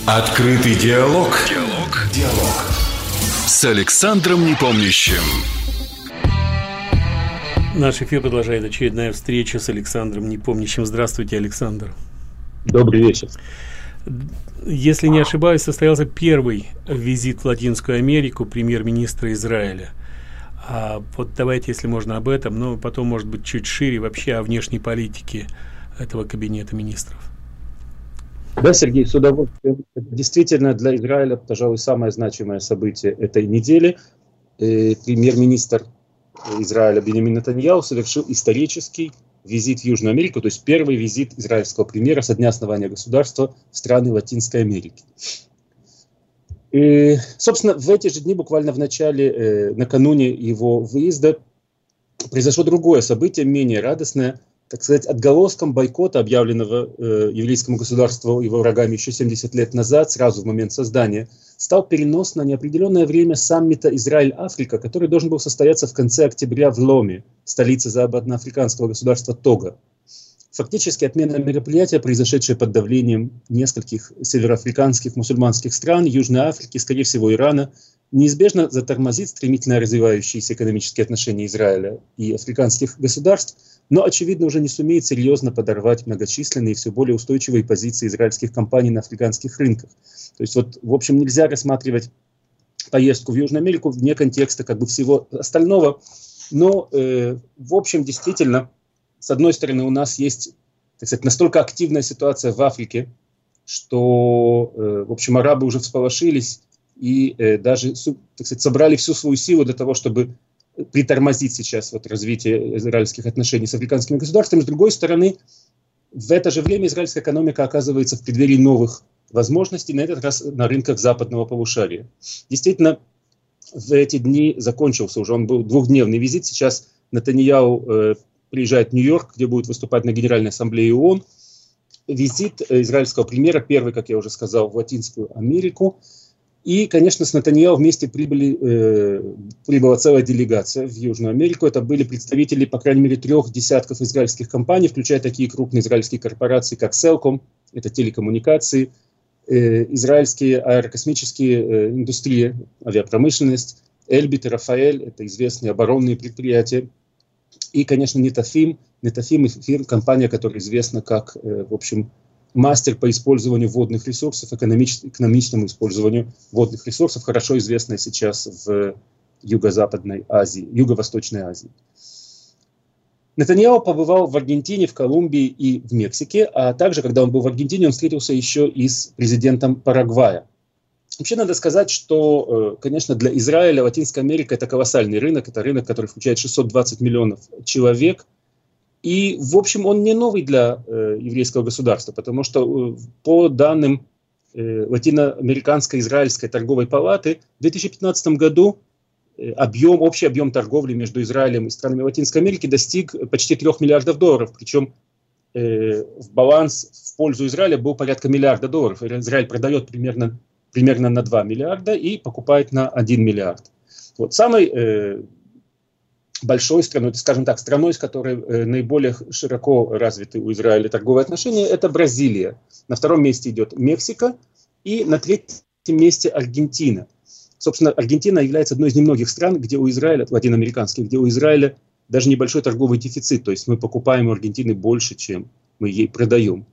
Открытый диалог. Диалог. С Александром Непомнящим. Наш эфир продолжает очередная встреча с Александром Непомнящим. Здравствуйте, Александр. Добрый вечер. Если не ошибаюсь, состоялся первый визит в Латинскую Америку премьер-министра Израиля. Вот давайте, если можно, об этом, но потом, может быть, чуть шире вообще о внешней политике этого кабинета министров. Да, Сергей, с удовольствием. Действительно, для Израиля, пожалуй, самое значимое событие этой недели. Премьер-министр Израиля Биньямин Нетаньяху совершил исторический визит в Южную Америку, то есть первый визит израильского премьера со дня основания государства в страны Латинской Америки. И, собственно, в эти же дни, буквально в начале, накануне его выезда, произошло другое событие, менее радостное, так сказать, отголоском бойкота, объявленного еврейскому государству его врагами еще 70 лет назад, сразу в момент создания, стал перенос на неопределенное время саммита Израиль-Африка, который должен был состояться в конце октября в Ломе, столице западноафриканского государства Того. Фактически отмена мероприятия, произошедшее под давлением нескольких североафриканских мусульманских стран, Южной Африки, скорее всего Ирана, неизбежно затормозит стремительно развивающиеся экономические отношения Израиля и африканских государств, но, очевидно, уже не сумеет серьезно подорвать многочисленные и все более устойчивые позиции израильских компаний на африканских рынках. То есть, в общем, нельзя рассматривать поездку в Южную Америку вне контекста всего остального, но, в общем, действительно, с одной стороны, у нас есть, так сказать, настолько активная ситуация в Африке, что, в общем, арабы уже всполошились и даже, так сказать, собрали всю свою силу для того, чтобы притормозить сейчас развитие израильских отношений с африканскими государствами. С другой стороны, в это же время израильская экономика оказывается в преддверии новых возможностей, на этот раз на рынках западного полушария. Действительно, в эти дни закончился уже, он был двухдневный визит, сейчас Нетаньяху приезжает в Нью-Йорк, где будет выступать на Генеральной Ассамблее ООН. Визит израильского премьера, первый, как я уже сказал, в Латинскую Америку. И, конечно, с Нетаньяху вместе прибыла целая делегация в Южную Америку. Это были представители, по крайней мере, 3 десятков израильских компаний, включая такие крупные израильские корпорации, как Селком, это телекоммуникации, израильские аэрокосмические индустрии, авиапромышленность, Эльбит и Рафаэль, это известные оборонные предприятия. И, конечно, Нетафим, компания, которая известна как, в общем, мастер по использованию водных ресурсов, экономичному использованию водных ресурсов, хорошо известная сейчас в Юго-Западной Азии, Юго-Восточной Азии. Нетаньяху побывал в Аргентине, в Колумбии и в Мексике, а также, когда он был в Аргентине, он встретился еще и с президентом Парагвая. Вообще надо сказать, что, конечно, для Израиля Латинская Америка – это колоссальный рынок, это рынок, который включает 620 миллионов человек. И, в общем, он не новый для еврейского государства, потому что по данным Латиноамериканской израильской торговой палаты в 2015 году общий объем торговли между Израилем и странами Латинской Америки достиг почти $3 миллиардов, причем в баланс в пользу Израиля был порядка $1 миллиарда. Израиль продает примерно на 2 миллиарда и покупает на 1 миллиард. Самой большой страной, скажем так, страной, с которой наиболее широко развиты у Израиля торговые отношения, это Бразилия. На втором месте идет Мексика и на третьем месте Аргентина. Собственно, Аргентина является одной из немногих стран, где у Израиля, латиноамериканских, где у Израиля даже небольшой торговый дефицит, то есть мы покупаем у Аргентины больше, чем мы ей продаем.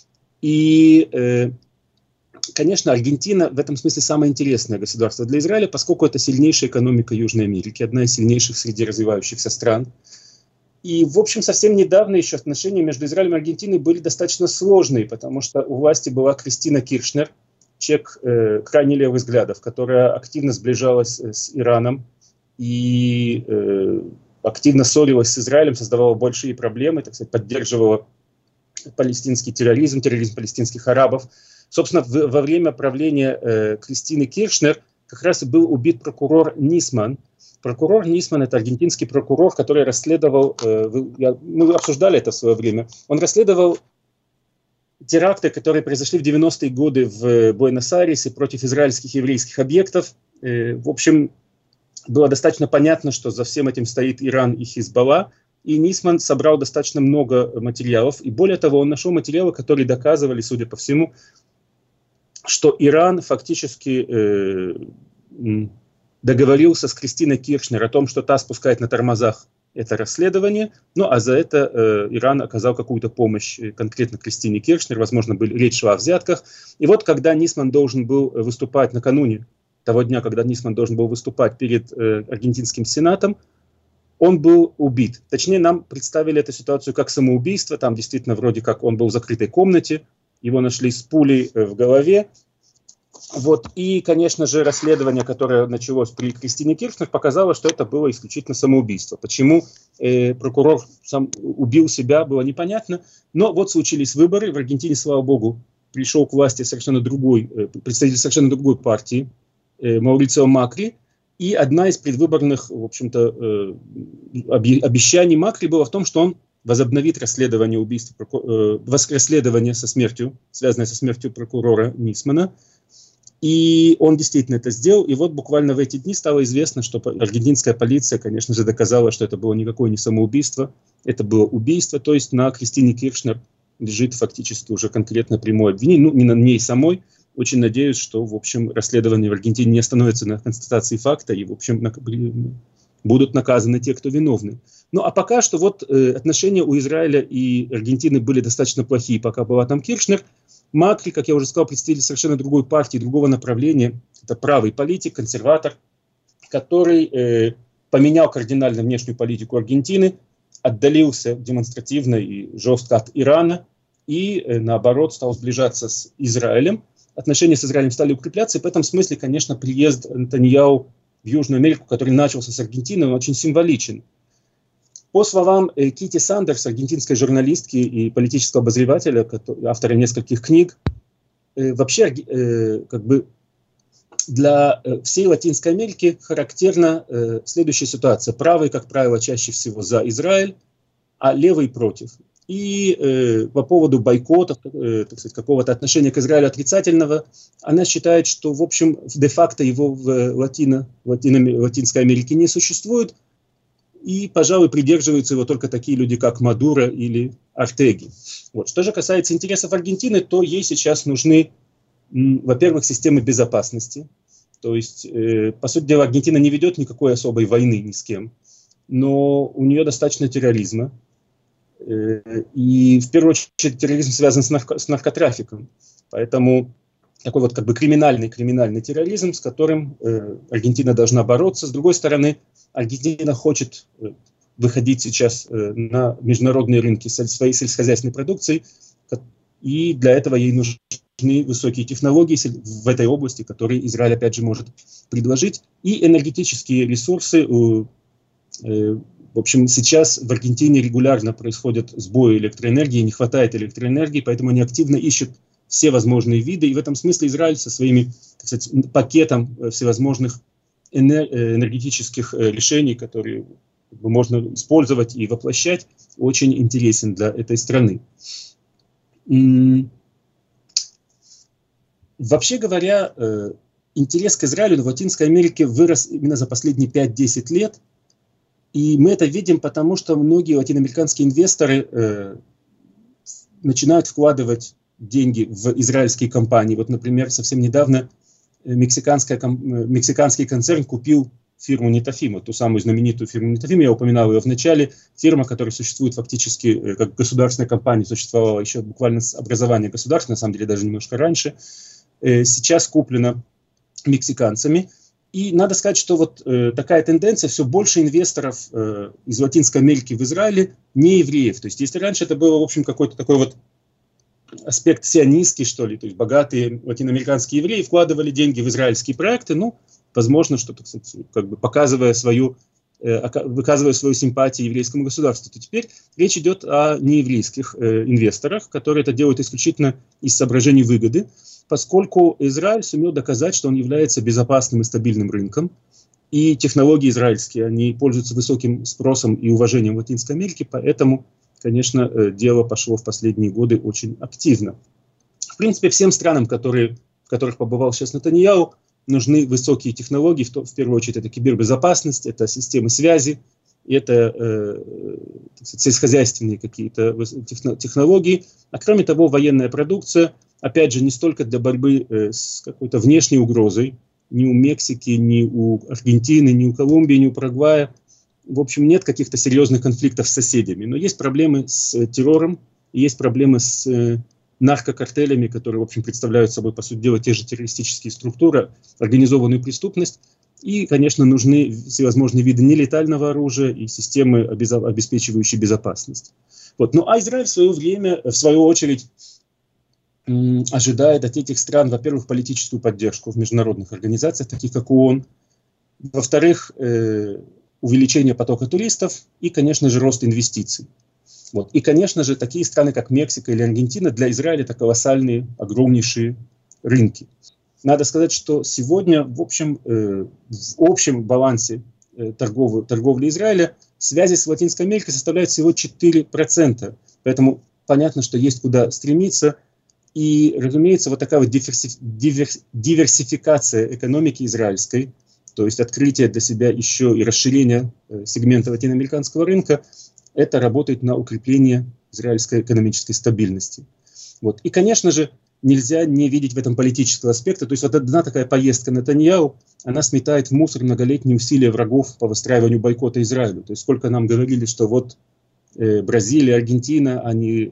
И, конечно, Аргентина в этом смысле самое интересное государство для Израиля, поскольку это сильнейшая экономика Южной Америки, одна из сильнейших среди развивающихся стран. И, в общем, совсем недавно еще отношения между Израилем и Аргентиной были достаточно сложные, потому что у власти была Кристина Киршнер, человек крайне левых взглядов, которая активно сближалась с Ираном и активно ссорилась с Израилем, создавала большие проблемы, так сказать, поддерживала палестинский терроризм палестинских арабов. Собственно, во время правления Кристины Киршнер как раз и был убит прокурор Нисман. Прокурор Нисман – это аргентинский прокурор, который расследовал, мы обсуждали это в свое время, он расследовал теракты, которые произошли в 90-е годы в Буэнос-Айресе против израильских и еврейских объектов. В общем, было достаточно понятно, что за всем этим стоит Иран и Хизбалла. И Нисман собрал достаточно много материалов. И более того, он нашел материалы, которые доказывали, судя по всему, что Иран фактически договорился с Кристиной Киршнер о том, что та спускает на тормозах это расследование, ну а за это Иран оказал какую-то помощь конкретно Кристине Киршнер, возможно, речь шла о взятках. И вот когда Нисман должен был выступать накануне того дня, когда Нисман должен был выступать перед аргентинским сенатом, он был убит. Точнее, нам представили эту ситуацию как самоубийство, там действительно вроде как он был в закрытой комнате, его нашли с пулей в голове. Вот. И, конечно же, расследование, которое началось при Кристине Киршнер, показало, что это было исключительно самоубийство. Почему прокурор сам убил себя, было непонятно. Но вот случились выборы. В Аргентине, слава богу, пришел к власти представитель совершенно другой партии, Маурицио Макри. И одна из предвыборных, в общем-то, обещаний Макри было в том, что он возобновит расследование убийства, расследование связанное со смертью прокурора Нисмана. И он действительно это сделал. И вот буквально в эти дни стало известно, что аргентинская полиция, конечно же, доказала, что это было никакое не самоубийство, это было убийство. То есть на Кристине Киршнер лежит фактически уже конкретно прямое обвинение. Ну, не на ней самой. Очень надеюсь, что, в общем, расследование в Аргентине не остановится на констатации факта, и, в общем, будут наказаны те, кто виновны. Ну, а пока что вот отношения у Израиля и Аргентины были достаточно плохие, пока была там Киршнер. Макри, как я уже сказал, представитель совершенно другой партии, другого направления. Это правый политик, консерватор, который поменял кардинально внешнюю политику Аргентины, отдалился демонстративно и жестко от Ирана и, наоборот, стал сближаться с Израилем. Отношения с Израилем стали укрепляться, и в этом смысле, конечно, приезд Нетаньяху в Южную Америку, который начался с Аргентины, он очень символичен. По словам Кити Сандерс, аргентинской журналистки и политического обозревателя, автора нескольких книг, вообще как бы для всей Латинской Америки характерна следующая ситуация. Правый, как правило, чаще всего за Израиль, а левый против. И по поводу бойкотов, так сказать, какого-то отношения к Израилю отрицательного, она считает, что, в общем, де-факто его в Латинской Америке не существует. И, пожалуй, придерживаются его только такие люди, как Мадуро или Ортеги. Вот. Что же касается интересов Аргентины, то ей сейчас нужны, во-первых, системы безопасности. То есть, по сути дела, Аргентина не ведет никакой особой войны ни с кем, но у нее достаточно терроризма. И, в первую очередь, терроризм связан с наркотрафиком. Поэтому такой вот как бы криминальный терроризм, с которым Аргентина должна бороться. С другой стороны, Аргентина хочет выходить сейчас на международные рынки своей сельскохозяйственной продукцией, и для этого ей нужны высокие технологии в этой области, которые Израиль, опять же, может предложить, и энергетические ресурсы. В общем, сейчас в Аргентине регулярно происходят сбои электроэнергии, не хватает электроэнергии, поэтому они активно ищут все возможные виды, и в этом смысле Израиль со своими, так сказать, пакетом всевозможных энергетических решений, которые можно использовать и воплощать, очень интересен для этой страны. Вообще говоря, интерес к Израилю в Латинской Америке вырос именно за последние 5-10 лет, и мы это видим потому, что многие латиноамериканские инвесторы начинают вкладывать деньги в израильские компании. Вот, например, совсем недавно мексиканский концерн купил фирму Нетафима, ту самую знаменитую фирму Нетафима, я упоминал ее в начале, фирма, которая существует фактически как государственная компания, существовала еще буквально с образования государства, на самом деле даже немножко раньше, сейчас куплена мексиканцами. И надо сказать, что вот такая тенденция, все больше инвесторов из Латинской Америки в Израиле не евреев. То есть если раньше это было, в общем, какой-то такой вот аспект сионистский, что ли, то есть богатые латиноамериканские евреи вкладывали деньги в израильские проекты, ну, возможно, что-то, кстати, как бы выказывая свою симпатию еврейскому государству, то теперь речь идет о нееврейских инвесторах, которые это делают исключительно из соображений выгоды, поскольку Израиль сумел доказать, что он является безопасным и стабильным рынком, и технологии израильские, они пользуются высоким спросом и уважением в Латинской Америке, поэтому, конечно, дело пошло в последние годы очень активно. В принципе, всем странам, в которых побывал сейчас Нетаньяху, нужны высокие технологии, в первую очередь это кибербезопасность, это системы связи, это сельскохозяйственные какие-то технологии, а кроме того военная продукция, опять же, не столько для борьбы с какой-то внешней угрозой, ни у Мексики, ни у Аргентины, ни у Колумбии, ни у Парагвая. В общем, нет каких-то серьезных конфликтов с соседями. Но есть проблемы с террором, есть проблемы с наркокартелями, которые, в общем, представляют собой, по сути дела, те же террористические структуры, организованную преступность. И, конечно, нужны всевозможные виды нелетального оружия и системы, обеспечивающие безопасность. Вот. Ну, а Израиль в свою очередь, ожидает от этих стран, во-первых, политическую поддержку в международных организациях, таких как ООН, во-вторых, увеличение потока туристов и, конечно же, рост инвестиций. Вот. И, конечно же, такие страны, как Мексика или Аргентина, для Израиля это колоссальные, огромнейшие рынки. Надо сказать, что сегодня в общем балансе торговли Израиля связи с Латинской Америкой составляют всего 4%. Поэтому понятно, что есть куда стремиться. И, разумеется, вот такая вот диверсификация экономики израильской, то есть открытие для себя еще и расширение сегмента латиноамериканского рынка, это работает на укрепление израильской экономической стабильности. Вот. И, конечно же, нельзя не видеть в этом политического аспекта. То есть вот одна такая поездка Нетаньяху, она сметает в мусор многолетние усилия врагов по выстраиванию бойкота Израилю. То есть сколько нам говорили, что вот Бразилия, Аргентина, они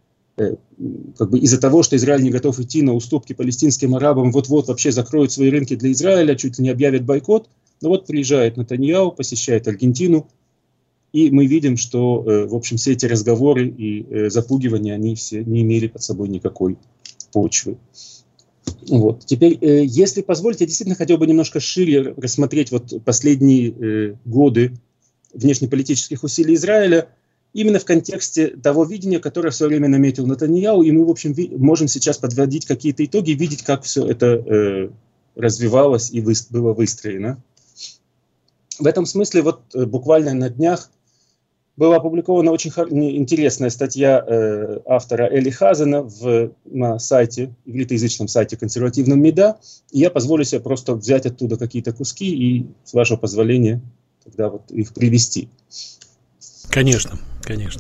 как бы из-за того, что Израиль не готов идти на уступки палестинским арабам, вот-вот вообще закроют свои рынки для Израиля, чуть ли не объявят бойкот. Но вот приезжает Нетаньяху, посещает Аргентину, и мы видим, что, в общем, все эти разговоры и запугивания, они все не имели под собой никакой почвы. Вот. Теперь, если позволите, я действительно хотел бы немножко шире рассмотреть вот последние годы внешнеполитических усилий Израиля, именно в контексте того видения, которое в свое время наметил Нетаньяху, и мы, в общем, можем сейчас подводить какие-то итоги, видеть, как все это развивалось и было выстроено. В этом смысле вот буквально на днях была опубликована очень интересная статья автора Эли Хазена на сайте, ивритоязычном сайте консервативном МИДа, и я позволю себе просто взять оттуда какие-то куски и, с вашего позволения, тогда вот их привести. Конечно, конечно.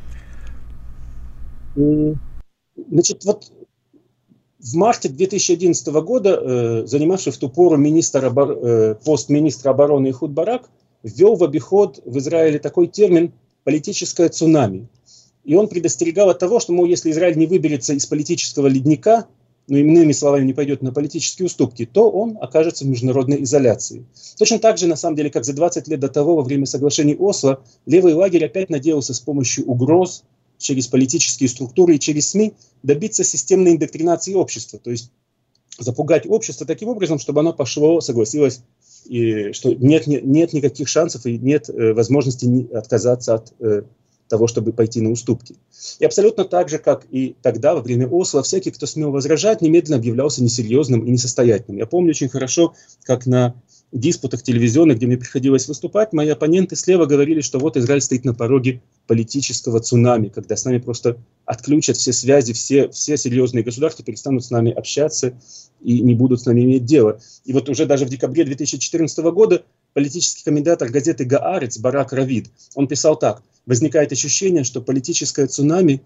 Значит, вот в марте 2011 года занимавший в ту пору пост министра обороны Эхуд Барак ввел в обиход в Израиле такой термин «политическое цунами». И он предостерегал от того, что, мол, если Израиль не выберется из политического ледника, ну, иными словами, не пойдет на политические уступки, то он окажется в международной изоляции. Точно так же, на самом деле, как за 20 лет до того, во время соглашений Осло, левый лагерь опять надеялся с помощью угроз, через политические структуры и через СМИ добиться системной индоктринации общества, то есть запугать общество таким образом, чтобы оно пошло, согласилось, и что нет никаких шансов и нет возможности отказаться от того, чтобы пойти на уступки. И абсолютно так же, как и тогда, во время Осло, всякий, кто смел возражать, немедленно объявлялся несерьезным и несостоятельным. Я помню очень хорошо, как на диспутах телевизионных, где мне приходилось выступать, мои оппоненты слева говорили, что вот Израиль стоит на пороге политического цунами, когда с нами просто отключат все связи, все серьезные государства перестанут с нами общаться и не будут с нами иметь дело. И вот уже даже в декабре 2014 года политический комментатор газеты «Гаарец» Барак Равид, он писал так: возникает ощущение, что политическое цунами,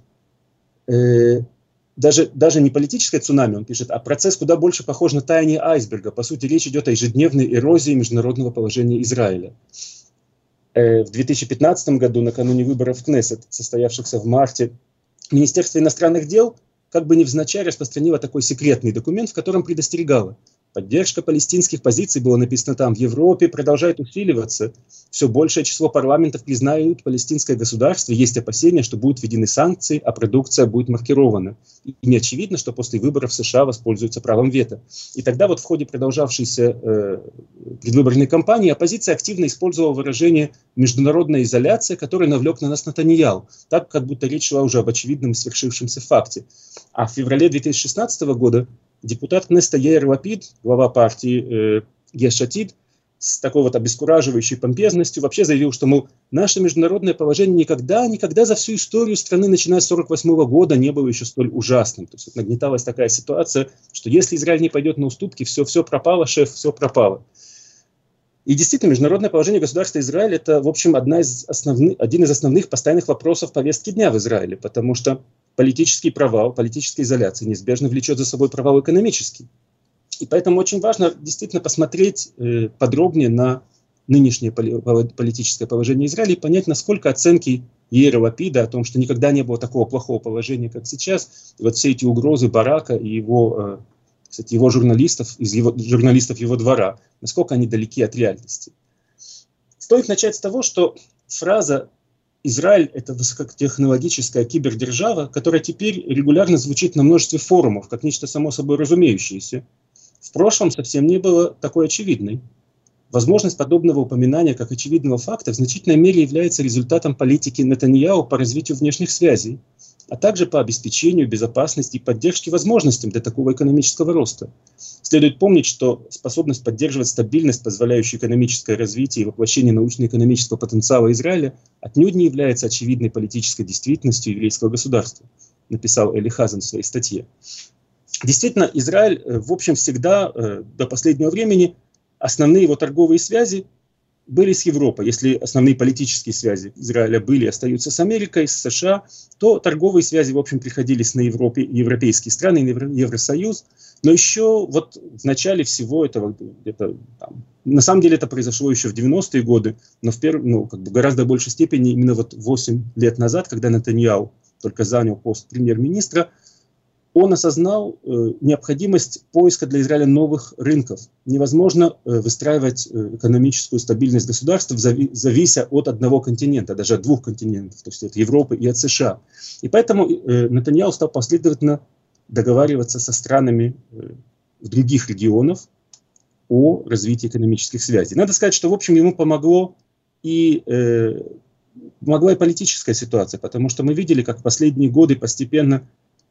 даже не политическое цунами, он пишет, а процесс куда больше похож на таяние айсберга. По сути, речь идет о ежедневной эрозии международного положения Израиля. В 2015 году, накануне выборов в Кнессет, состоявшихся в марте, Министерство иностранных дел как бы невзначай распространило такой секретный документ, в котором предостерегало: поддержка палестинских позиций, было написано там, в Европе продолжает усиливаться. Все большее число парламентов признают палестинское государство. Есть опасения, что будут введены санкции, а продукция будет маркирована. И не очевидно, что после выборов США воспользуются правом вето. И тогда вот в ходе продолжавшейся предвыборной кампании оппозиция активно использовала выражение «международная изоляция», которое навлек на нас Нетаньяху, так как будто речь шла уже об очевидном свершившемся факте. А в феврале 2016 года депутат Кнессета Яир Лапид, глава партии Еш Атид, с такой вот обескураживающей помпезностью вообще заявил, что, мол, наше международное положение никогда за всю историю страны, начиная с 1948 года, не было еще столь ужасным. То есть вот нагнеталась такая ситуация, что если Израиль не пойдет на уступки, все пропало, шеф, все пропало. И действительно, международное положение государства Израиль – это, в общем, один из основных постоянных вопросов повестки дня в Израиле, потому что политический провал, политическая изоляция неизбежно влечет за собой провал экономический. И поэтому очень важно действительно посмотреть подробнее на нынешнее политическое положение Израиля и понять, насколько оценки Яира Лапида о том, что никогда не было такого плохого положения, как сейчас, и вот все эти угрозы Барака и его, кстати, его журналистов, журналистов его двора, насколько они далеки от реальности. Стоит начать с того, что фраза «Израиль – это высокотехнологическая кибердержава», которая теперь регулярно звучит на множестве форумов, как нечто само собой разумеющееся, в прошлом совсем не было такой очевидной. Возможность подобного упоминания как очевидного факта в значительной мере является результатом политики Нетаньяху по развитию внешних связей, а также по обеспечению безопасности и поддержке возможностям для такого экономического роста. Следует помнить, что способность поддерживать стабильность, позволяющую экономическое развитие и воплощение научно-экономического потенциала Израиля, отнюдь не является очевидной политической действительностью еврейского государства, написал Эли Хазан в своей статье. Действительно, Израиль, в общем, всегда до последнего времени основные его торговые связи были с Европой. Если основные политические связи Израиля были и остаются с Америкой, с США, то торговые связи, в общем, приходились на европейские страны, на Евросоюз. Но еще вот в начале всего этого, на самом деле это произошло еще в 90-е годы, но в гораздо большей степени именно вот 8 лет назад, когда Нетаньяху только занял пост премьер-министра, он осознал необходимость поиска для Израиля новых рынков. Невозможно выстраивать экономическую стабильность государства, завися от одного континента, даже от двух континентов, то есть от Европы и от США. И поэтому Нетаньяху стал последовательно договариваться со странами других регионов о развитии экономических связей. Надо сказать, что, в общем, ему помогла и политическая ситуация, потому что мы видели, как в последние годы постепенно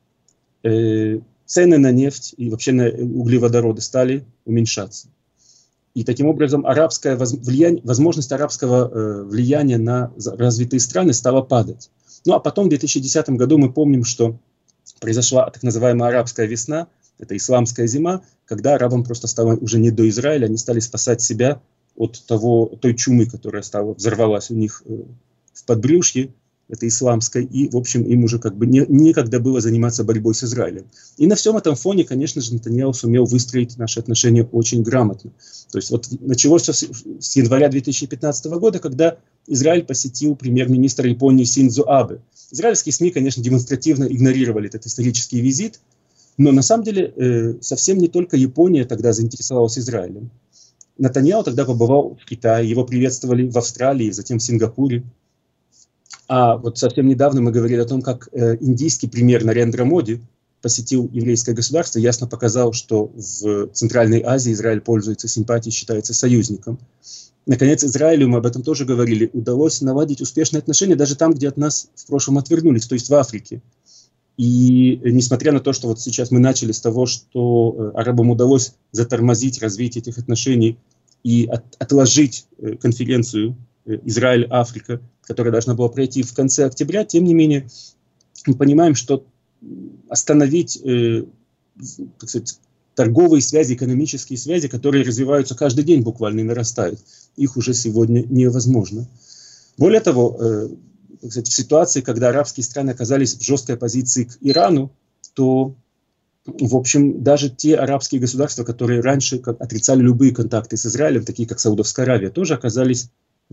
цены на нефть и вообще на углеводороды стали уменьшаться. И таким образом возможность арабского влияния на развитые страны стала падать. Ну а потом в 2010 году мы помним, что произошла так называемая арабская весна, это исламская зима, когда арабам просто стало уже не до Израиля, они стали спасать себя от той чумы, которая взорвалась у них в подбрюшье, это исламской, и, в общем, им уже как бы некогда было заниматься борьбой с Израилем. И на всем этом фоне, конечно же, Нетаньяху сумел выстроить наши отношения очень грамотно. То есть вот началось все с января 2015 года, когда Израиль посетил премьер-министр Японии Синдзо Абе. Израильские СМИ, конечно, демонстративно игнорировали этот исторический визит, но на самом деле совсем не только Япония тогда заинтересовалась Израилем. Нетаньяху тогда побывал в Китае, его приветствовали в Австралии, затем в Сингапуре. А вот совсем недавно мы говорили о том, как индийский премьер Нарендра Моди посетил еврейское государство, ясно показал, что в Центральной Азии Израиль пользуется симпатией, считается союзником. Наконец, Израилю, мы об этом тоже говорили, удалось наладить успешные отношения даже там, где от нас в прошлом отвернулись, то есть в Африке. И несмотря на то, что вот сейчас мы начали с того, что арабам удалось затормозить развитие этих отношений и отложить конференцию Израиль-Африка, которая должна была пройти в конце октября, тем не менее мы понимаем, что остановить так сказать, торговые связи, экономические связи, которые развиваются каждый день буквально и нарастают, их уже сегодня невозможно. Более того, так сказать, в ситуации, когда арабские страны оказались в жесткой оппозиции к Ирану, то, в общем, даже те арабские государства, которые раньше отрицали любые контакты с Израилем, такие как Саудовская Аравия, тоже оказались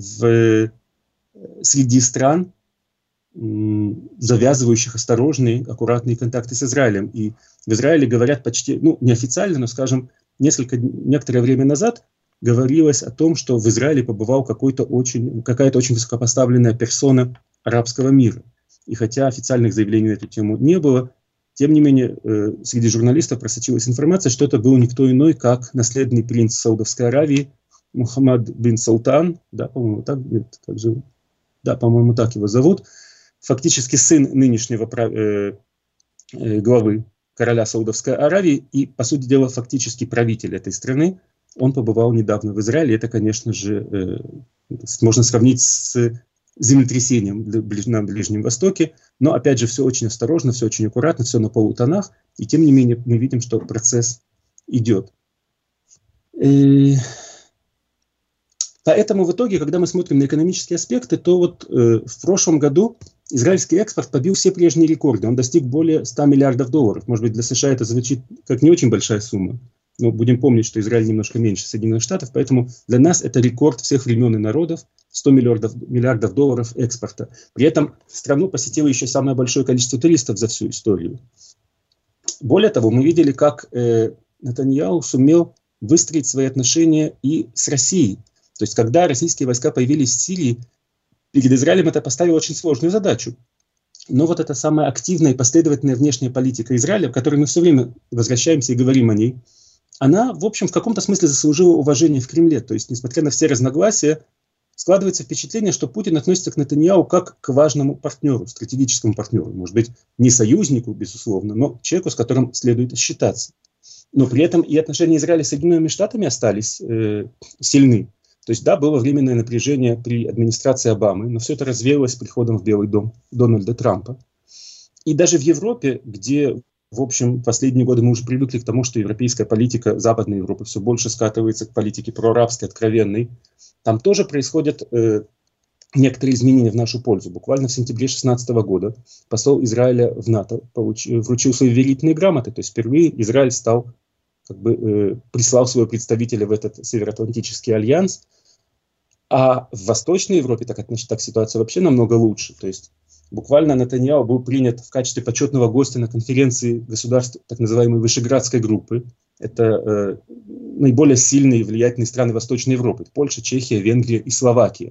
среди стран, завязывающих осторожные, аккуратные контакты с Израилем. И в Израиле говорят почти, неофициально, но, скажем, некоторое время назад говорилось о том, что в Израиле побывал какая-то очень высокопоставленная персона арабского мира. И хотя официальных заявлений на эту тему не было, тем не менее, среди журналистов просочилась информация, что это был никто иной, как наследный принц Саудовской Аравии Мухаммад бин Султан, по-моему, так его зовут, фактически сын нынешнего главы короля Саудовской Аравии и, по сути дела, фактически правитель этой страны. Он побывал недавно в Израиле. Это, конечно же, можно сравнить с землетрясением на Ближнем Востоке. Но, опять же, все очень осторожно, все очень аккуратно, все на полутонах. И, тем не менее, мы видим, что процесс идет. Поэтому в итоге, когда мы смотрим на экономические аспекты, то вот в прошлом году израильский экспорт побил все прежние рекорды. Он достиг более $100 миллиардов. Может быть, для США это звучит как не очень большая сумма. Но будем помнить, что Израиль немножко меньше Соединенных Штатов, поэтому для нас это рекорд всех времен и народов, $100 миллиардов долларов экспорта. При этом страну посетило еще самое большое количество туристов за всю историю. Более того, мы видели, как Нетаньяху сумел выстроить свои отношения и с Россией. То есть, когда российские войска появились в Сирии, перед Израилем это поставило очень сложную задачу. Но вот эта самая активная и последовательная внешняя политика Израиля, в которой мы все время возвращаемся и говорим о ней, она, в общем, в каком-то смысле заслужила уважение в Кремле. То есть, несмотря на все разногласия, складывается впечатление, что Путин относится к Нетаньяху как к важному партнеру, стратегическому партнеру. Может быть, не союзнику, безусловно, но человеку, с которым следует считаться. Но при этом и отношения Израиля с Соединенными Штатами остались сильны. То есть, да, было временное напряжение при администрации Обамы, но все это развеялось с приходом в Белый дом Дональда Трампа. И даже в Европе, где, в общем, последние годы мы уже привыкли к тому, что европейская политика Западной Европы все больше скатывается к политике проарабской, откровенной, там тоже происходят некоторые изменения в нашу пользу. Буквально в сентябре 2016 года посол Израиля в НАТО вручил свои верительные грамоты. То есть впервые Израиль прислал своего представителя в этот Североатлантический альянс. А в Восточной Европе так ситуация вообще намного лучше. То есть буквально Нетаньяху был принят в качестве почетного гостя на конференции государств так называемой Вышеградской группы. Это наиболее сильные и влиятельные страны Восточной Европы. Польша, Чехия, Венгрия и Словакия.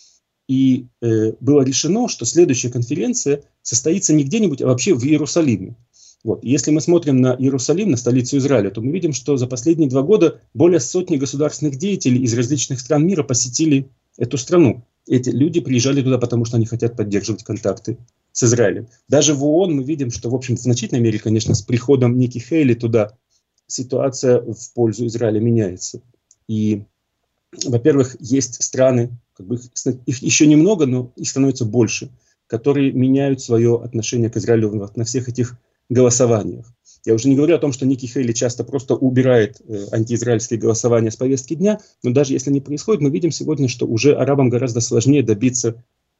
И было решено, что следующая конференция состоится не где-нибудь, а вообще в Иерусалиме. Вот. Если мы смотрим на Иерусалим, на столицу Израиля, то мы видим, что за последние 2 года более сотни государственных деятелей из различных стран мира посетили эту страну. Эти люди приезжали туда, потому что они хотят поддерживать контакты с Израилем. Даже в ООН мы видим, что, в общем, в значительной мере, конечно, с приходом Ники Хейли туда ситуация в пользу Израиля меняется. И, во-первых, есть страны, их еще немного, но их становится больше, которые меняют свое отношение к Израилю на всех этих голосованиях. Я уже не говорю о том, что Ники Хейли часто просто убирает антиизраильские голосования с повестки дня, но даже если не происходит, мы видим сегодня, что уже арабам гораздо сложнее добиться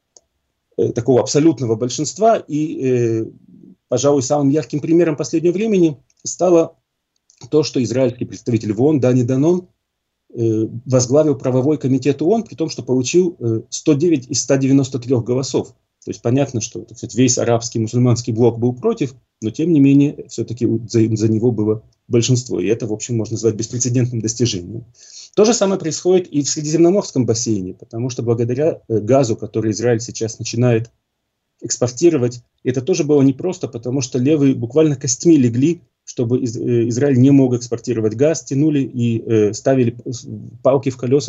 такого абсолютного большинства. И, пожалуй, самым ярким примером последнего времени стало то, что израильский представитель в ООН Дани Данон возглавил правовой комитет ООН, при том, что получил 109 из 193 голосов. То есть понятно, что, так сказать, весь арабский мусульманский блок был против, но тем не менее все-таки за него было большинство. И это, в общем, можно назвать беспрецедентным достижением. То же самое происходит и в Средиземноморском бассейне, потому что благодаря газу, который Израиль сейчас начинает экспортировать, это тоже было непросто, потому что левые буквально костьми легли, чтобы Израиль не мог экспортировать газ, тянули и ставили палки в колеса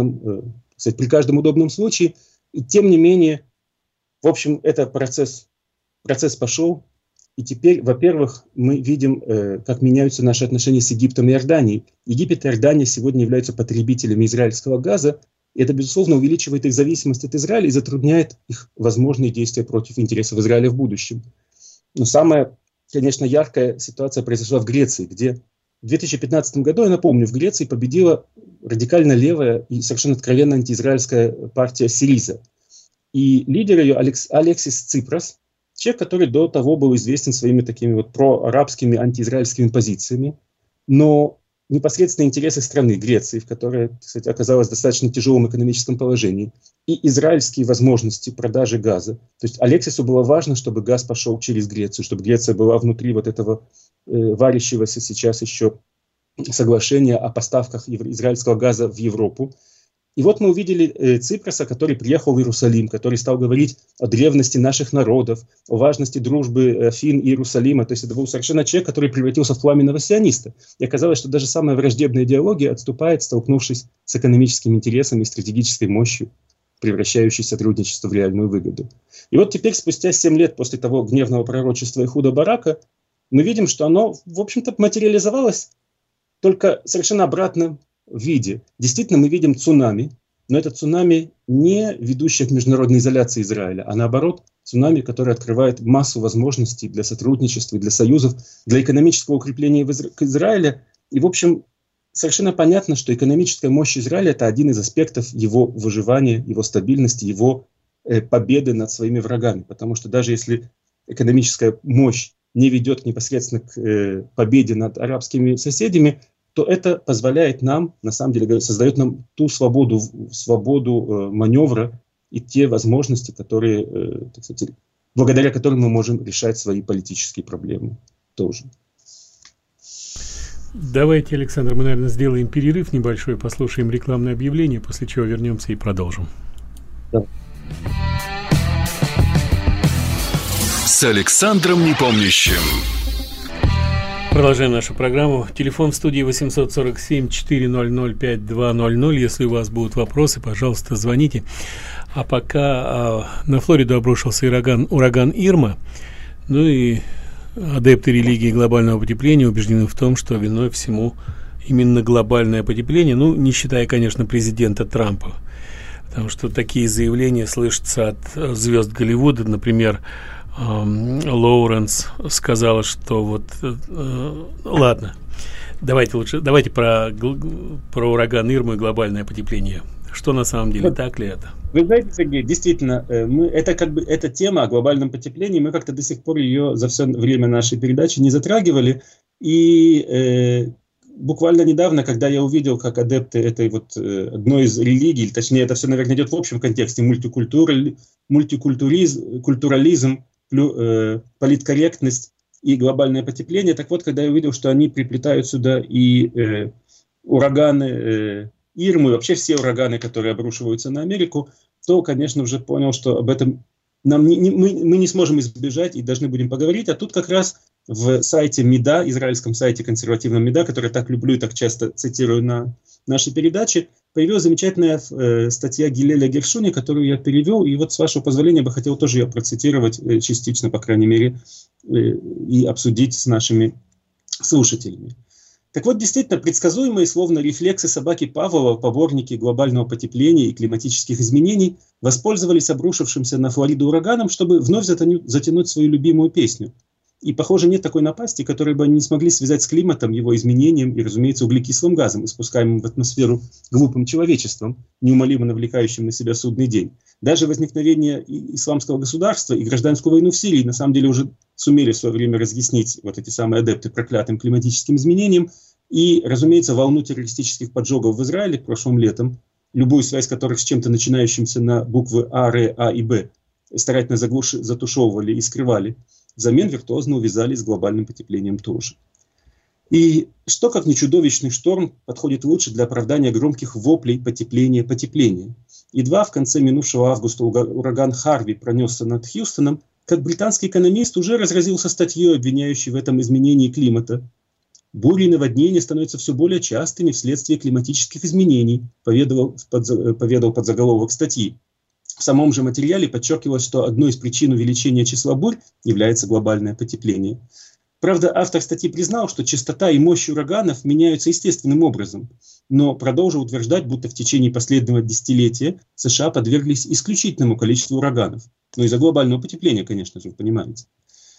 при каждом удобном случае. И тем не менее, в общем, этот процесс пошел. И теперь, во-первых, мы видим, как меняются наши отношения с Египтом и Иорданией. Египет и Иордания сегодня являются потребителями израильского газа. И это, безусловно, увеличивает их зависимость от Израиля и затрудняет их возможные действия против интересов Израиля в будущем. Но самая, конечно, яркая ситуация произошла в Греции, где в 2015 году, я напомню, в Греции победила радикально левая и совершенно откровенно антиизраильская партия Сириза. И лидер ее Алексис Ципрас, человек, который до того был известен своими такими вот проарабскими антиизраильскими позициями, но непосредственно интересы страны, Греции, в которой, кстати, оказалась в достаточно тяжелом экономическом положении, и израильские возможности продажи газа. То есть Алексису было важно, чтобы газ пошел через Грецию, чтобы Греция была внутри вот этого варящегося сейчас еще соглашения о поставках израильского газа в Европу. И вот мы увидели Ципраса, который приехал в Иерусалим, который стал говорить о древности наших народов, о важности дружбы Афин и Иерусалима. То есть это был совершенно человек, который превратился в пламенного сиониста. И оказалось, что даже самая враждебная идеология отступает, столкнувшись с экономическими интересами и стратегической мощью, превращающей сотрудничество в реальную выгоду. И вот теперь, спустя 7 лет после того гневного пророчества Эхуда Барака, мы видим, что оно, в общем-то, материализовалось только совершенно обратно виде. Действительно, мы видим цунами, но это цунами не ведущее к международной изоляции Израиля, а наоборот, цунами, которое открывает массу возможностей для сотрудничества, для союзов, для экономического укрепления Израиля. И, в общем, совершенно понятно, что экономическая мощь Израиля – это один из аспектов его выживания, его стабильности, его победы над своими врагами. Потому что даже если экономическая мощь не ведет непосредственно к победе над арабскими соседями, то это позволяет нам, на самом деле, создает нам ту свободу маневра и те возможности, которые, так сказать, благодаря которым мы можем решать свои политические проблемы тоже. Давайте, Александр, мы, наверное, сделаем перерыв небольшой, послушаем рекламное объявление, после чего вернемся и продолжим. Да. С Александром Непомнящим. Продолжаем нашу программу. Телефон в студии 847-400-5200. Если у вас будут вопросы, пожалуйста, звоните. А пока на Флориду обрушился ураган Ирма. Ну и адепты религии глобального потепления убеждены в том, что виной всему именно глобальное потепление. Ну, не считая, конечно, президента Трампа. Потому что такие заявления слышатся от звезд Голливуда. Например, Лоуренс сказала, что вот ладно, давайте про ураган Ирму и глобальное потепление. Что на самом деле, так ли это? Вы знаете, Сергей, действительно, эта тема о глобальном потеплении, мы как-то до сих пор ее за все время нашей передачи не затрагивали. И буквально недавно, когда я увидел, как адепты этой вот одной из религий, точнее, это все, наверное, идет в общем контексте, мультикультурализм, политкорректность и глобальное потепление. Так вот, когда я увидел, что они приплетают сюда и ураганы Ирму, и вообще все ураганы, которые обрушиваются на Америку, то, конечно, уже понял, что об этом мы не сможем избежать и должны будем поговорить. А тут как раз в сайте МИДа, израильском сайте консервативном МИДа, который я так люблю и так часто цитирую на нашей передаче, появилась замечательная статья Гилеля Гершуни, которую я перевел, и вот с вашего позволения бы хотел тоже ее процитировать частично, по крайней мере, и обсудить с нашими слушателями. Так вот, действительно, предсказуемые словно рефлексы собаки Павлова, поборники глобального потепления и климатических изменений, воспользовались обрушившимся на Флориду ураганом, чтобы вновь затянуть свою любимую песню. И, похоже, нет такой напасти, которую бы они не смогли связать с климатом, его изменением и, разумеется, углекислым газом, испускаемым в атмосферу глупым человечеством, неумолимо навлекающим на себя судный день. Даже возникновение исламского государства и гражданскую войну в Сирии на самом деле уже сумели в свое время разъяснить вот эти самые адепты проклятым климатическим изменениям. И, разумеется, волну террористических поджогов в Израиле прошлым летом, любую связь которых с чем-то начинающимся на буквы А, Р, А и Б, старательно затушевывали и скрывали, взамен виртуозно увязали с глобальным потеплением тоже. И что, как не чудовищный шторм, подходит лучше для оправдания громких воплей потепления. Едва в конце минувшего августа ураган Харви пронесся над Хьюстоном, как британский экономист уже разразился статьей, обвиняющей в этом изменении климата. Бури и наводнения становятся все более частыми вследствие климатических изменений, поведал подзаголовок статьи. В самом же материале подчеркивалось, что одной из причин увеличения числа бурь является глобальное потепление. Правда, автор статьи признал, что частота и мощь ураганов меняются естественным образом, но продолжил утверждать, будто в течение последнего десятилетия США подверглись исключительному количеству ураганов. Ну, из-за глобального потепления, конечно же, вы понимаете.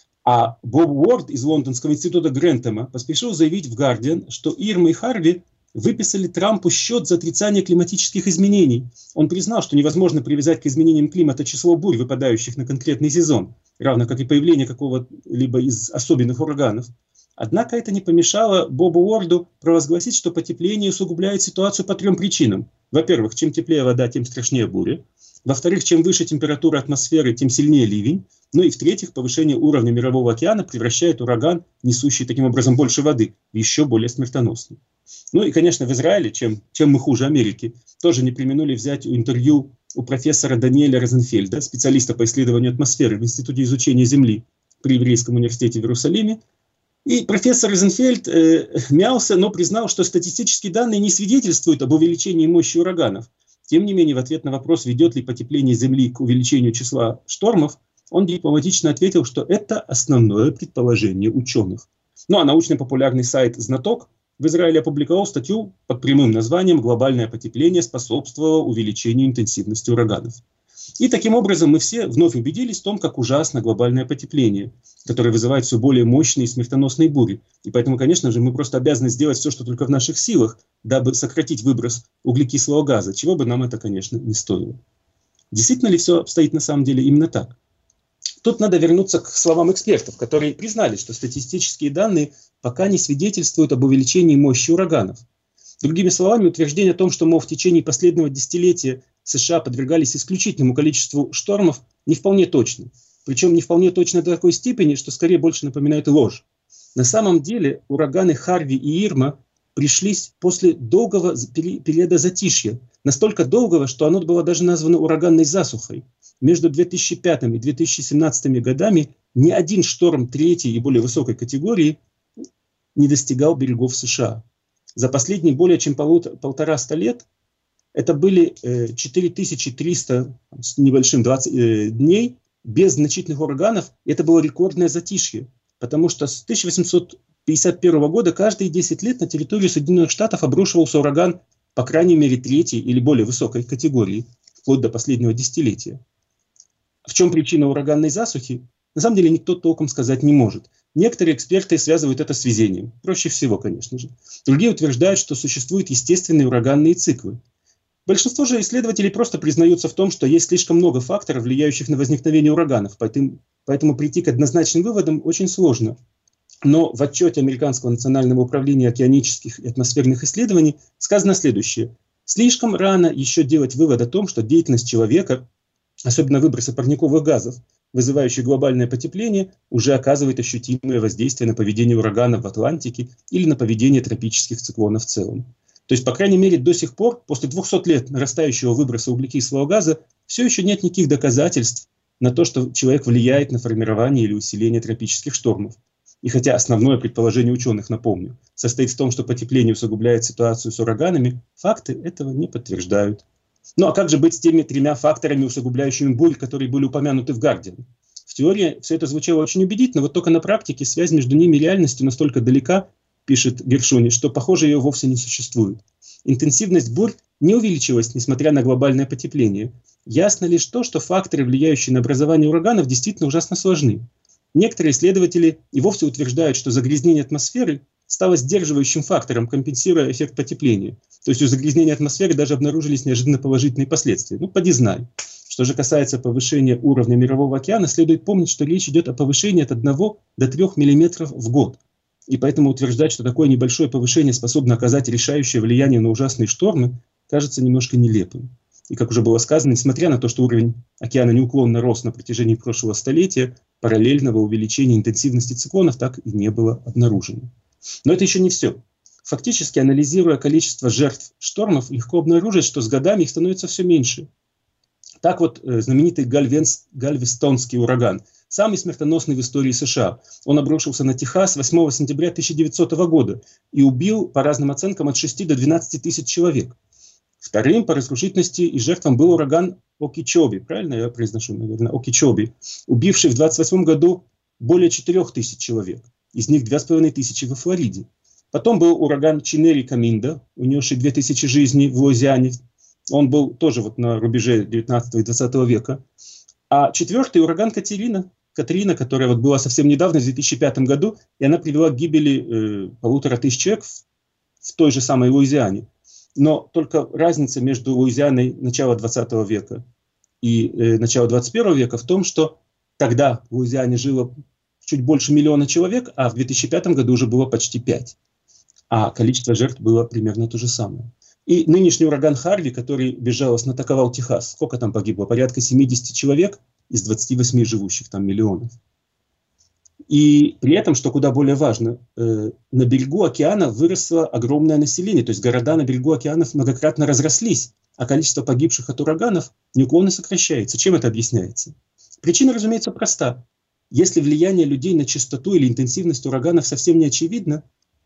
А Боб Уорд из Лондонского института Грентема поспешил заявить в «Гардиан», что Ирма и Харви выписали Трампу счет за отрицание климатических изменений. Он признал, что невозможно привязать к изменениям климата число бурь, выпадающих на конкретный сезон, равно как и появление какого-либо из особенных ураганов. Однако это не помешало Бобу Уорду провозгласить, что потепление усугубляет ситуацию по трем причинам. Во-первых, чем теплее вода, тем страшнее буря. Во-вторых, чем выше температура атмосферы, тем сильнее ливень. Ну и в-третьих, повышение уровня Мирового океана превращает ураган, несущий таким образом больше воды, в еще более смертоносный. Ну и, конечно, в Израиле, чем мы хуже Америки, тоже не преминули взять интервью у профессора Даниэля Розенфельда, специалиста по исследованию атмосферы в Институте изучения Земли при Еврейском университете в Иерусалиме. И профессор Розенфельд мялся, но признал, что статистические данные не свидетельствуют об увеличении мощи ураганов. Тем не менее, в ответ на вопрос, ведет ли потепление Земли к увеличению числа штормов, он дипломатично ответил, что это основное предположение ученых. Ну а научно-популярный сайт «Знаток» в Израиле опубликовал статью под прямым названием «Глобальное потепление способствовало увеличению интенсивности ураганов». И таким образом мы все вновь убедились в том, как ужасно глобальное потепление, которое вызывает все более мощные и смертоносные бури. И поэтому, конечно же, мы просто обязаны сделать все, что только в наших силах, дабы сократить выброс углекислого газа, чего бы нам это, конечно, не стоило. Действительно ли все обстоит на самом деле именно так? Тут надо вернуться к словам экспертов, которые признали, что статистические данные пока не свидетельствуют об увеличении мощи ураганов. Другими словами, утверждение о том, что, мол, в течение последнего десятилетия США подвергались исключительному количеству штормов, не вполне точно. Причем не вполне точно до такой степени, что скорее больше напоминает ложь. На самом деле ураганы Харви и Ирма пришлись после долгого периода затишья. Настолько долгого, что оно было даже названо ураганной засухой. Между 2005 и 2017 годами ни один шторм третьей и более высокой категории не достигал берегов США. За последние более чем 150 лет это были 4300 с небольшим 20 дней без значительных ураганов. Это было рекордное затишье, потому что с 1851 года каждые 10 лет на территорию Соединенных Штатов обрушивался ураган, по крайней мере, третьей или более высокой категории, вплоть до последнего десятилетия. В чем причина ураганной засухи? На самом деле никто толком сказать не может. Некоторые эксперты связывают это с везением. Проще всего, конечно же. Другие утверждают, что существуют естественные ураганные циклы. Большинство же исследователей просто признаются в том, что есть слишком много факторов, влияющих на возникновение ураганов, поэтому прийти к однозначным выводам очень сложно. Но в отчете Американского национального управления океанических и атмосферных исследований сказано следующее. Слишком рано еще делать вывод о том, что деятельность человека, особенно выбросы парниковых газов, вызывающие глобальное потепление, уже оказывает ощутимое воздействие на поведение ураганов в Атлантике или на поведение тропических циклонов в целом. То есть, по крайней мере, до сих пор, после 200 лет нарастающего выброса углекислого газа, все еще нет никаких доказательств на то, что человек влияет на формирование или усиление тропических штормов. И хотя основное предположение ученых, напомню, состоит в том, что потепление усугубляет ситуацию с ураганами, факты этого не подтверждают. Ну а как же быть с теми 3 факторами, усугубляющими бурь, которые были упомянуты в Guardian? В теории все это звучало очень убедительно, вот только на практике связь между ними и реальностью настолько далека, пишет Гершуни, что, похоже, ее вовсе не существует. Интенсивность бурь не увеличилась, несмотря на глобальное потепление. Ясно лишь то, что факторы, влияющие на образование ураганов, действительно ужасно сложны. Некоторые исследователи и вовсе утверждают, что загрязнение атмосферы стало сдерживающим фактором, компенсируя эффект потепления. То есть у загрязнения атмосферы даже обнаружились неожиданно положительные последствия. Ну, поди знай. Что же касается повышения уровня Мирового океана, следует помнить, что речь идет о повышении от 1 до 3 миллиметров в год. И поэтому утверждать, что такое небольшое повышение способно оказать решающее влияние на ужасные штормы, кажется немножко нелепым. И, как уже было сказано, несмотря на то, что уровень океана неуклонно рос на протяжении прошлого столетия, параллельного увеличения интенсивности циклонов так и не было обнаружено. Но это еще не все. Фактически, анализируя количество жертв штормов, легко обнаружить, что с годами их становится все меньше. Так вот, знаменитый Гальвестонский ураган, самый смертоносный в истории США. Он обрушился на Техас 8 сентября 1900 года и убил, по разным оценкам, от 6 до 12 тысяч человек. Вторым по разрушительности и жертвам был ураган Окичоби, правильно я произношу, наверное, Окичоби, убивший в 1928 году более 4000 человек, из них 2500 во Флориде. Потом был ураган Чинери-Каминда, унесший 2000 жизней в Луизиане. Он был тоже вот на рубеже 19 и 20 века. А 4-й ураган Катрина, которая вот была совсем недавно, в 2005 году, и она привела к гибели 1500 человек в той же самой Луизиане. Но только разница между Луизианой начала 20 века и начала 21 века в том, что тогда в Луизиане жило чуть больше 1 миллиона человек, а в 2005 году уже было почти 5. А количество жертв было примерно то же самое. И нынешний ураган Харви, который безжалостно атаковал Техас, сколько там погибло? Порядка 70 человек из 28 живущих там миллионов. И при этом, что куда более важно, на берегу океана выросло огромное население, то есть города на берегу океанов многократно разрослись, а количество погибших от ураганов неуклонно сокращается. Чем это объясняется? Причина, разумеется, проста. Если влияние людей на частоту или интенсивность ураганов совсем не очевидно,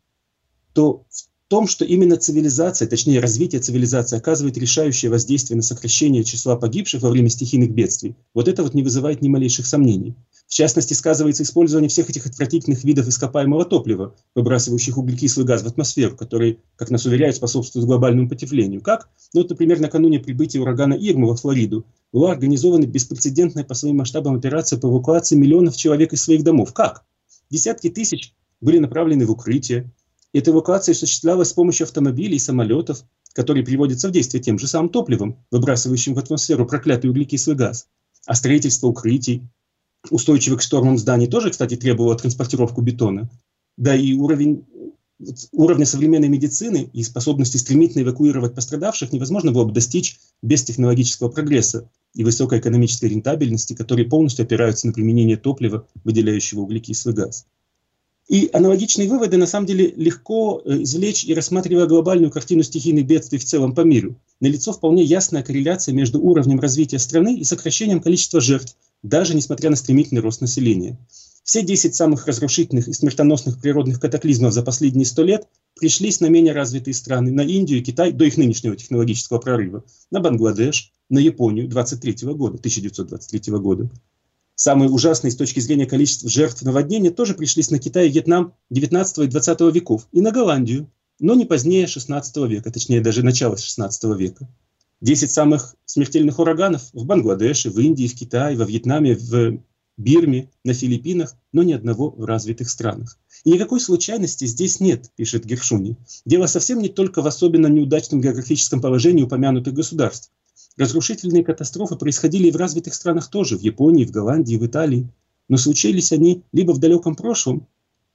то в том, что именно цивилизация, точнее развитие цивилизации оказывает решающее воздействие на сокращение числа погибших во время стихийных бедствий, вот это вот не вызывает ни малейших сомнений. В частности, сказывается использование всех этих отвратительных видов ископаемого топлива, выбрасывающих углекислый газ в атмосферу, который, как нас уверяют, способствует глобальному потеплению. Как? Ну, например, накануне прибытия урагана Ирма во Флориду была организована беспрецедентная по своим масштабам операция по эвакуации миллионов человек из своих домов. Как? Десятки тысяч были направлены в укрытие. Эта эвакуация осуществлялась с помощью автомобилей и самолетов, который приводится в действие тем же самым топливом, выбрасывающим в атмосферу проклятый углекислый газ. А строительство укрытий, устойчивых к штормам зданий тоже, кстати, требовало транспортировку бетона. Да и уровня современной медицины и способности стремительно эвакуировать пострадавших невозможно было бы достичь без технологического прогресса и высокой экономической рентабельности, которые полностью опираются на применение топлива, выделяющего углекислый газ. И аналогичные выводы, на самом деле, легко извлечь и рассматривая глобальную картину стихийных бедствий в целом по миру. Налицо вполне ясная корреляция между уровнем развития страны и сокращением количества жертв, даже несмотря на стремительный рост населения. Все 10 самых разрушительных и смертоносных природных катаклизмов за последние 100 лет пришлись на менее развитые страны, на Индию и Китай до их нынешнего технологического прорыва, на Бангладеш, на Японию 1923 года. Самые ужасные с точки зрения количества жертв наводнения тоже пришлись на Китай и Вьетнам 19 и 20 веков, и на Голландию, но не позднее 16 века, точнее даже начала 16 века. 10 самых смертельных ураганов в Бангладеше, в Индии, в Китае, во Вьетнаме, в Бирме, на Филиппинах, но ни одного в развитых странах. И никакой случайности здесь нет, пишет Гершуни. Дело совсем не только в особенно неудачном географическом положении упомянутых государств. Разрушительные катастрофы происходили и в развитых странах тоже, в Японии, в Голландии, в Италии. Но случились они в далеком прошлом,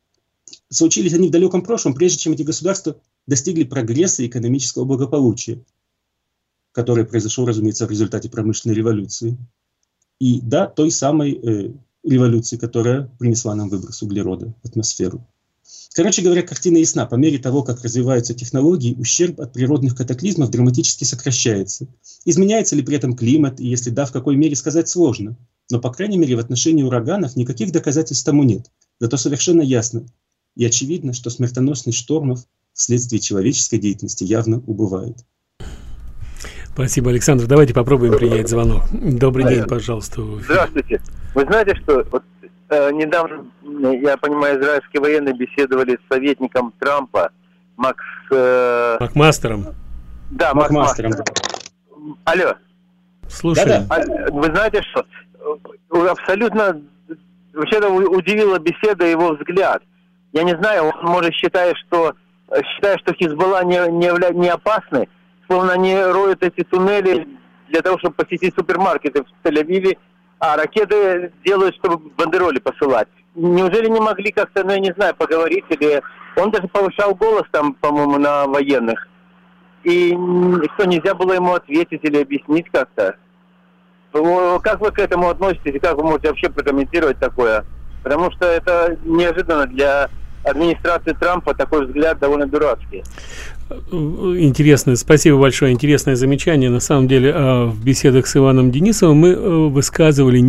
прежде чем эти государства достигли прогресса и экономического благополучия, которое произошло, разумеется, в результате промышленной революции. И да, той самой революции, которая принесла нам выброс углерода в атмосферу. Короче говоря, картина ясна. По мере того, как развиваются технологии, ущерб от природных катаклизмов драматически сокращается. Изменяется ли при этом климат, и если да, в какой мере, сказать сложно. Но, по крайней мере, в отношении ураганов никаких доказательств тому нет. Зато совершенно ясно и очевидно, что смертоносность штормов вследствие человеческой деятельности явно убывает. Спасибо, Александр. Давайте попробуем принять звонок. Добрый день, пожалуйста. Здравствуйте. Вы знаете, что недавно, я понимаю, израильские военные беседовали с советником Трампа Макмастером. Да, Макмастером. Алло. Слушаем. Вы знаете, что абсолютно вообще-то удивила беседа его взгляд. Я не знаю, он, может, считая, что Хизбалла не опасны, словно они роют эти туннели для того, чтобы посетить супермаркеты в Тель-Авиве, а ракеты делают, чтобы бандероли посылать. Неужели не могли как-то, я не знаю, поговорить? Или он даже повышал голос там, по-моему, на военных. И что, нельзя было ему ответить или объяснить как-то? Как вы к этому относитесь и как вы можете вообще прокомментировать такое? Потому что это неожиданно для администрации Трампа, такой взгляд довольно дурацкий. Интересно, спасибо большое, интересное замечание. На самом деле, в беседах с Иваном Денисовым мы высказывали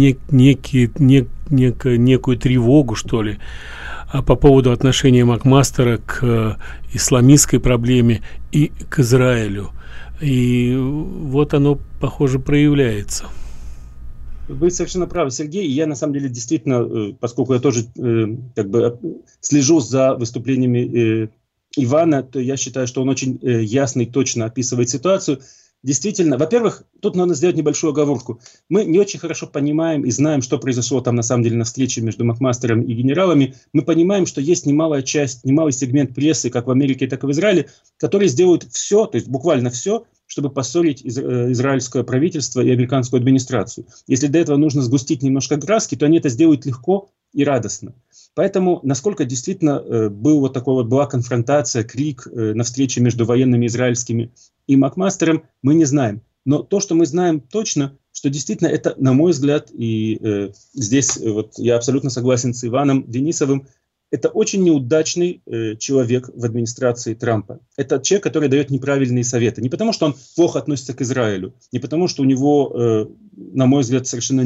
некую тревогу, что ли, по поводу отношения Макмастера к исламистской проблеме и к Израилю. И вот оно, похоже, проявляется. Вы совершенно правы, Сергей. И я, на самом деле, действительно, поскольку я тоже слежу за выступлениями Ивана, то я считаю, что он очень ясно и точно описывает ситуацию. Действительно, во-первых, тут надо сделать небольшую оговорку. Мы не очень хорошо понимаем и знаем, что произошло там на самом деле на встрече между Макмастером и генералами. Мы понимаем, что есть немалый сегмент прессы, как в Америке, так и в Израиле, которые сделают все, то есть буквально все, чтобы поссорить израильское правительство и американскую администрацию. Если до этого нужно сгустить немножко краски, то они это сделают легко и радостно. Поэтому, насколько действительно была конфронтация, крик на встрече между военными израильскими и Макмастером, мы не знаем. Но то, что мы знаем точно, что действительно это, на мой взгляд, и здесь я абсолютно согласен с Иваном Денисовым, это очень неудачный человек в администрации Трампа. Это человек, который дает неправильные советы. Не потому, что он плохо относится к Израилю, не потому, что у него, на мой взгляд, совершенно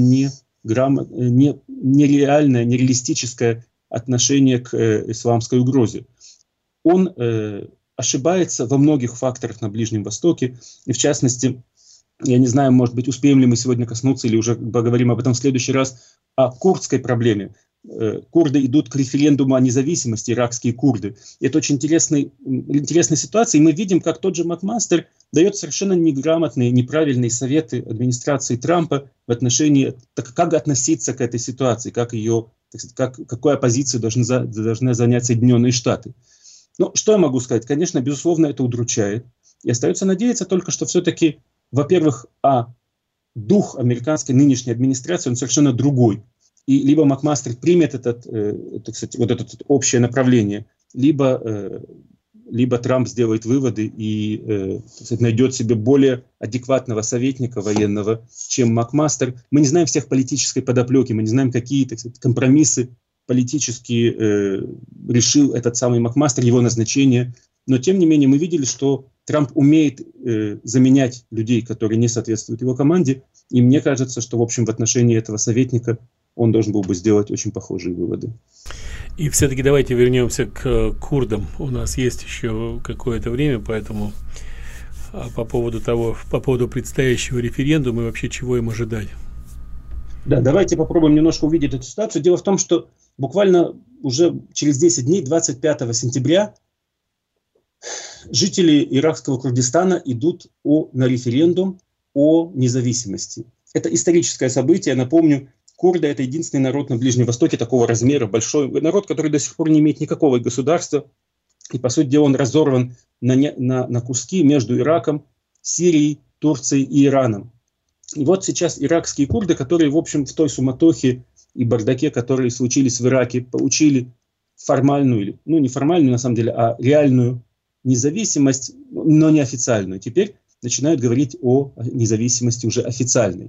нереальное, нереалистическое отношение к исламской угрозе. Он ошибается во многих факторах на Ближнем Востоке. И в частности, я не знаю, может быть, успеем ли мы сегодня коснуться или уже поговорим об этом в следующий раз, о курдской проблеме. Курды идут к референдуму о независимости, иракские курды. И это очень интересная ситуация. И мы видим, как тот же Макмастер дает совершенно неграмотные, неправильные советы администрации Трампа в отношении, как относиться к этой ситуации, какую позицию должны занять Соединенные Штаты. Ну, что я могу сказать? Конечно, безусловно, это удручает. И остается надеяться только, что все-таки, во-первых, дух американской нынешней администрации, он совершенно другой. И либо Макмастер примет это общее направление, либо Трамп сделает выводы и найдет себе более адекватного советника военного, чем Макмастер. Мы не знаем всех политической подоплеки, мы не знаем, какие компромиссы политические решил этот самый Макмастер, его назначение. Но, тем не менее, мы видели, что Трамп умеет заменять людей, которые не соответствуют его команде. И мне кажется, что, в общем, в отношении этого советника он должен был бы сделать очень похожие выводы. И все-таки давайте вернемся к курдам. У нас есть еще какое-то время, поэтому по поводу предстоящего референдума и вообще чего им ожидать. Да, давайте попробуем немножко увидеть эту ситуацию. Дело в том, что буквально уже через 10 дней, 25 сентября, жители иракского Курдистана идут на референдум о независимости. Это историческое событие. Напомню, курды – это единственный народ на Ближнем Востоке такого размера, большой народ, который до сих пор не имеет никакого государства. И, по сути дела, он разорван на куски между Ираком, Сирией, Турцией и Ираном. И вот сейчас иракские курды, которые, в общем, в той суматохе и бардаке, которые случились в Ираке, получили формальную, не формальную на самом деле, а реальную независимость, но не официальную. Теперь начинают говорить о независимости уже официальной.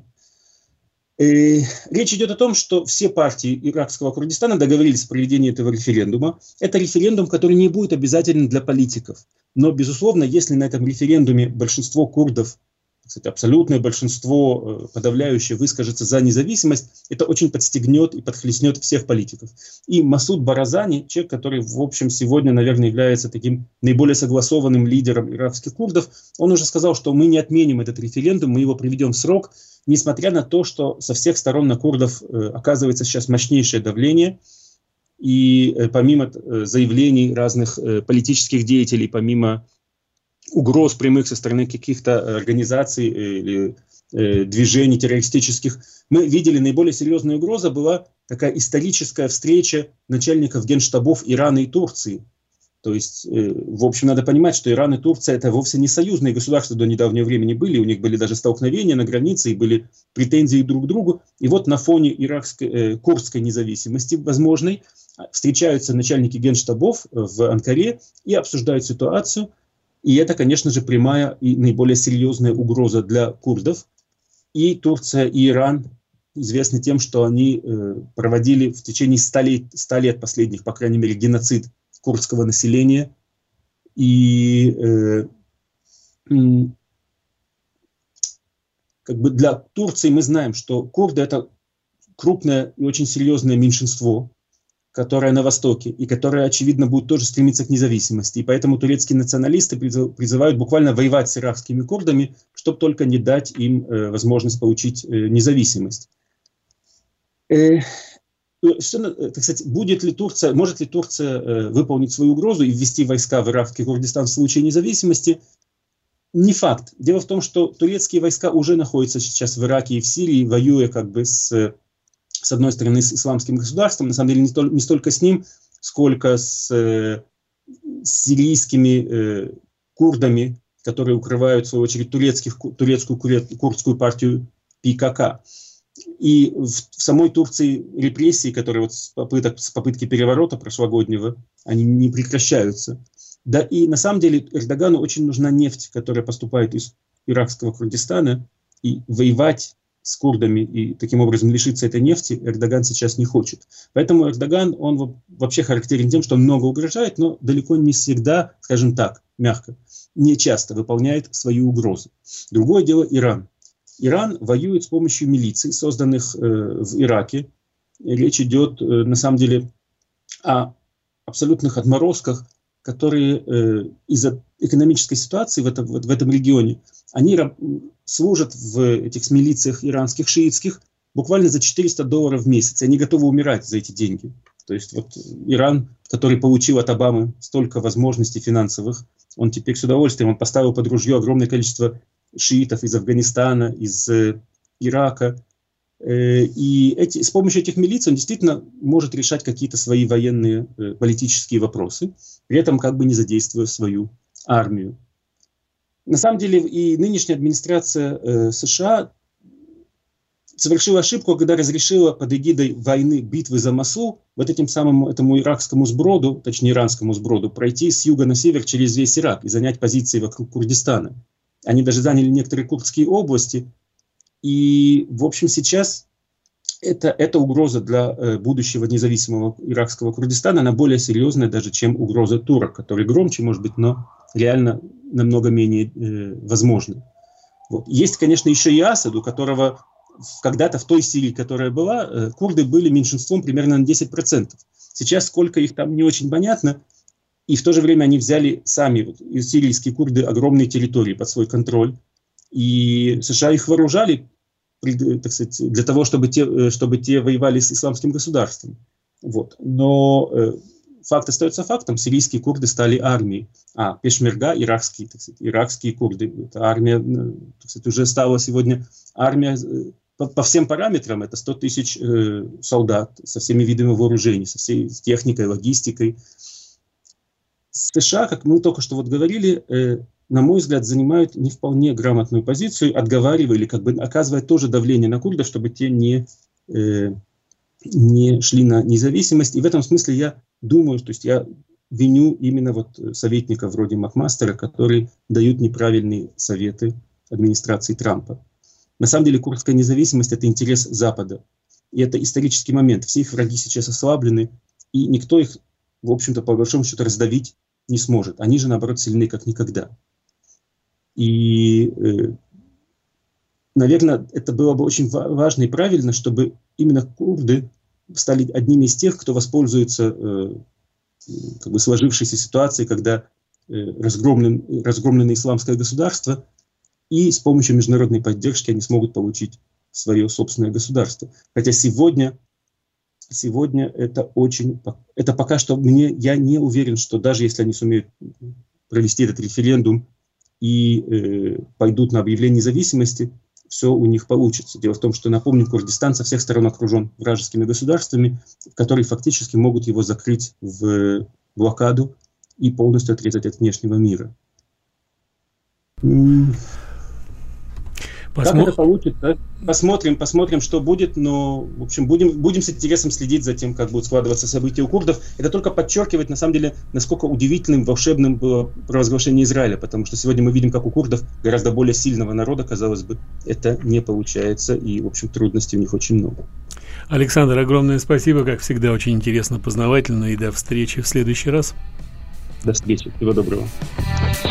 Речь идет о том, что все партии иракского Курдистана договорились о проведении этого референдума. Это референдум, который не будет обязателен для политиков. Но, безусловно, если на этом референдуме большинство курдов, кстати, абсолютное большинство, подавляющее, выскажется за независимость, это очень подстегнет и подхлестнет всех политиков. И Масуд Баразани, человек, который, в общем, сегодня, наверное, является таким наиболее согласованным лидером иракских курдов, он уже сказал, что мы не отменим этот референдум, мы его проведем в срок, несмотря на то, что со всех сторон на курдов оказывается сейчас мощнейшее давление. И помимо заявлений разных политических деятелей, помимо угроз прямых со стороны каких-то организаций или движений террористических, мы видели наиболее серьезная угроза была такая историческая встреча начальников генштабов Ирана и Турции. То есть, в общем, надо понимать, что Иран и Турция – это вовсе не союзные государства до недавнего времени были, у них были даже столкновения на границе и были претензии друг к другу. И вот на фоне курдской независимости возможной встречаются начальники генштабов в Анкаре и обсуждают ситуацию. И это, конечно же, прямая и наиболее серьезная угроза для курдов. И Турция, и Иран известны тем, что они проводили в течение 100 лет последних, по крайней мере, геноцид курдского населения. И для Турции мы знаем, что курды – это крупное и очень серьезное меньшинство, которое на Востоке, и которое, очевидно, будет тоже стремиться к независимости. И поэтому турецкие националисты призывают буквально воевать с иракскими курдами, чтобы только не дать им возможность получить независимость. Кстати, может ли Турция выполнить свою угрозу и ввести войска в иракский Курдистан в случае независимости? Не факт. Дело в том, что турецкие войска уже находятся сейчас в Ираке и в Сирии, воюя с одной стороны с исламским государством, на самом деле не столько с ним, сколько с сирийскими курдами, которые укрывают, в свою очередь, турецкую курдскую партию ПКК. И в самой Турции репрессии, которые с попытки переворота прошлогоднего, они не прекращаются. Да и на самом деле Эрдогану очень нужна нефть, которая поступает из иракского Курдистана, и воевать с курдами и таким образом лишиться этой нефти Эрдоган сейчас не хочет. Поэтому Эрдоган, он вообще характерен тем, что он много угрожает, но далеко не всегда, скажем так, мягко, не часто выполняет свои угрозы. Другое дело Иран. Иран воюет с помощью милиций, созданных в Ираке. Речь идет, на самом деле, о абсолютных отморозках, которые из-за экономической ситуации в этом регионе, они служат в этих милициях иранских, шиитских, буквально за $400 в месяц. И они готовы умирать за эти деньги. То есть вот Иран, который получил от Обамы столько возможностей финансовых, он теперь с удовольствием, он поставил под ружье огромное количество шиитов из Афганистана, из Ирака. И с помощью этих милиций он действительно может решать какие-то свои военные, политические вопросы, при этом как бы не задействуя свою армию. На самом деле и нынешняя администрация США совершила ошибку, когда разрешила под эгидой войны, битвы за Мосул, вот этому иракскому сброду, точнее иранскому сброду, пройти с юга на север через весь Ирак и занять позиции вокруг Курдистана. Они даже заняли некоторые курдские области. И, в общем, сейчас эта угроза для будущего независимого иракского Курдистана, она более серьезная даже, чем угроза турок, который громче, может быть, но реально намного менее возможна. Вот. Есть, конечно, еще и Асад, у которого когда-то в той Сирии, которая была, курды были меньшинством примерно на 10%. Сейчас сколько их там не очень понятно. И в то же время они взяли сами, сирийские курды, огромные территории под свой контроль. И США их вооружали, так сказать, для того, чтобы те воевали с исламским государством. Вот. Но факт остается фактом. Сирийские курды стали армией. Пешмерга, иракские курды. Эта армия, так сказать, уже стала сегодня армия по всем параметрам. Это 100 тысяч солдат со всеми видами вооружений, со всей техникой, логистикой. США, как мы только что вот говорили, на мой взгляд, занимают не вполне грамотную позицию, отговаривая или как бы оказывая тоже давление на курдов, чтобы те не шли на независимость. И в этом смысле я думаю, то есть я виню именно вот советников вроде Макмастера, которые дают неправильные советы администрации Трампа. На самом деле курдская независимость – это интерес Запада. И это исторический момент. Все их враги сейчас ослаблены, и никто их, в общем-то, по большому счету, раздавить не сможет. Они же, наоборот, сильны как никогда. И, наверное, это было бы очень важно и правильно, чтобы именно курды стали одними из тех, кто воспользуется как бы сложившейся ситуацией, когда разгромлено исламское государство, и с помощью международной поддержки они смогут получить свое собственное государство. Хотя сегодня это пока что я не уверен, что даже если они сумеют провести этот референдум и пойдут на объявление независимости, все у них получится. Дело в том, что, напомню, Курдистан со всех сторон окружен вражескими государствами, которые фактически могут его закрыть в блокаду и полностью отрезать от внешнего мира. Как это получится? Посмотрим, что будет, но, в общем, будем с интересом следить за тем, как будут складываться события у курдов. Это только подчеркивает, на самом деле, насколько удивительным, волшебным было провозглашение Израиля, потому что сегодня мы видим, как у курдов, гораздо более сильного народа, казалось бы, это не получается, и, в общем, трудностей у них очень много. Александр, огромное спасибо, как всегда, очень интересно, познавательно, и до встречи в следующий раз. До встречи, всего доброго.